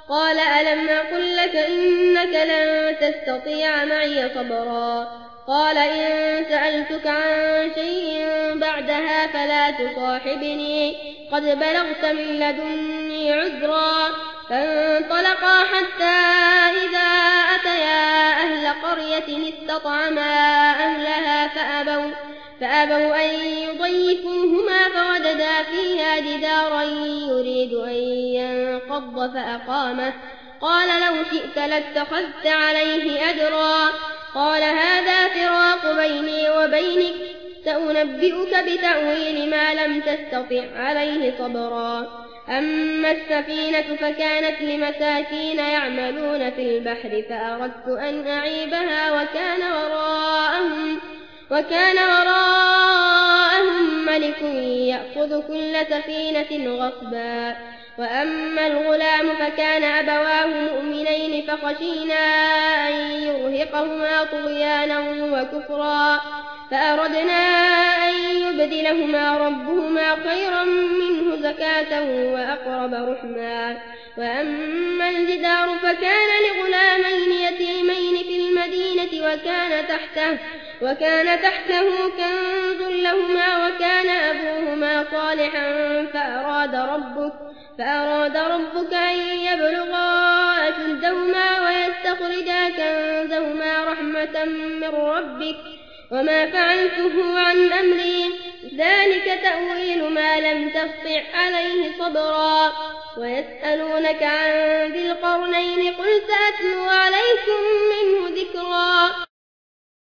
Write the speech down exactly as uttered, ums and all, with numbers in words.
قال ألم أقل لك إنك لن تستطيع معي صبرا قال إن سألتك عن شيء بعدها فلا تصاحبني قد بلغت من لدني عذرا فانطلقا حتى إذا أتيا أهل قرية استطعما أهلها فأبوا, فأبوا أن يضيفوهما فوجدا فيها جدارا يريد أن ينقض فأقامه قال لو شئت لاتخذت عليه أجرا قال هذا فراق بيني وبينك سأنبئك بتأويل ما لم تستطع عليه صبرا أما السفينة فكانت لمساكين يعملون في البحر فأردت أن أعيبها وكان وراءهم, وكان وراءهم ملك يأخذ كل سفينة غصبا وأما الغلام فكان أبواه مؤمنين فخشينا أن يرهقهما طغيانا وكفرا فأردنا أن يبدلهما ربهما خيرا منه زكاة وأقرب رحما وأما الجدار فكان لغلامين يتيمين في المدينة وكان تحته, وكان تحته كنز لهما وكان أبوهما صالحا فأراد ربك, فأراد ربك أن يبلغا أشدهما ويستخرجا كنزهما رحمة من ربك وما فعلته عن أمري ذلك تأويل ما لم تستطع عليه صبرا ويسألونك عن ذي القرنين قل سأتلو عليكم منه ذكرا.